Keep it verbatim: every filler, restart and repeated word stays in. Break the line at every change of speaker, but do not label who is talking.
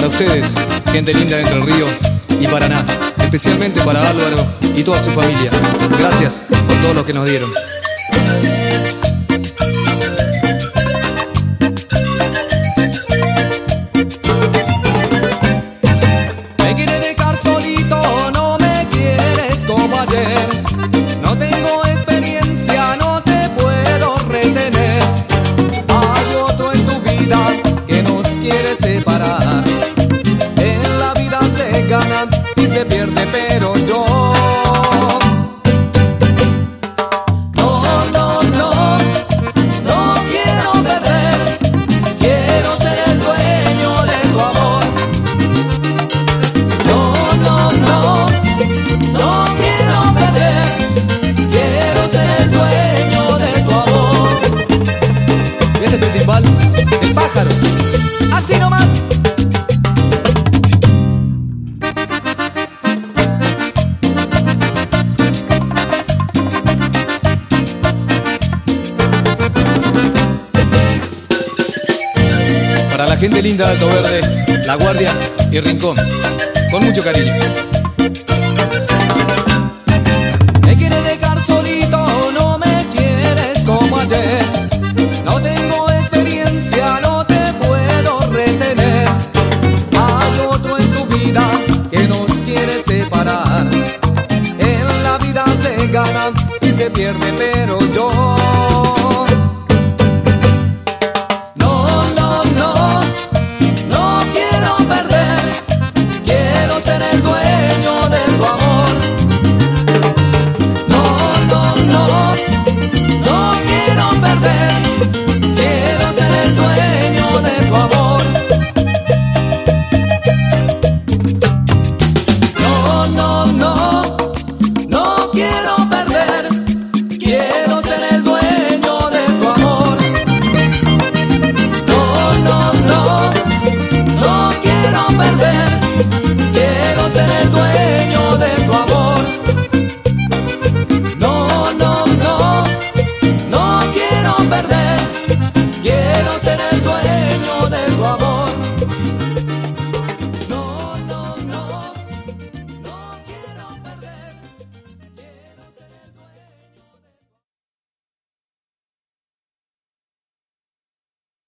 Para ustedes, gente linda de Entre Ríos y Paraná, especialmente para Álvaro y toda su familia. Gracias por todo lo que nos dieron.
Me quieres dejar solito, no me quieres como ayer. No tengo experiencia, no te puedo retener. Hay otro en tu vida que nos quiere separar. En la vida se gana y se pierde, pero yo no, no, no, no quiero perder. Quiero ser el dueño de tu amor. No, no, no, no quiero perder. Quiero ser el dueño de tu amor.
Este es el timbal del pájaro.
Así nomás.
Para la gente linda de Alto Verde, La Guardia y Rincón, con mucho cariño.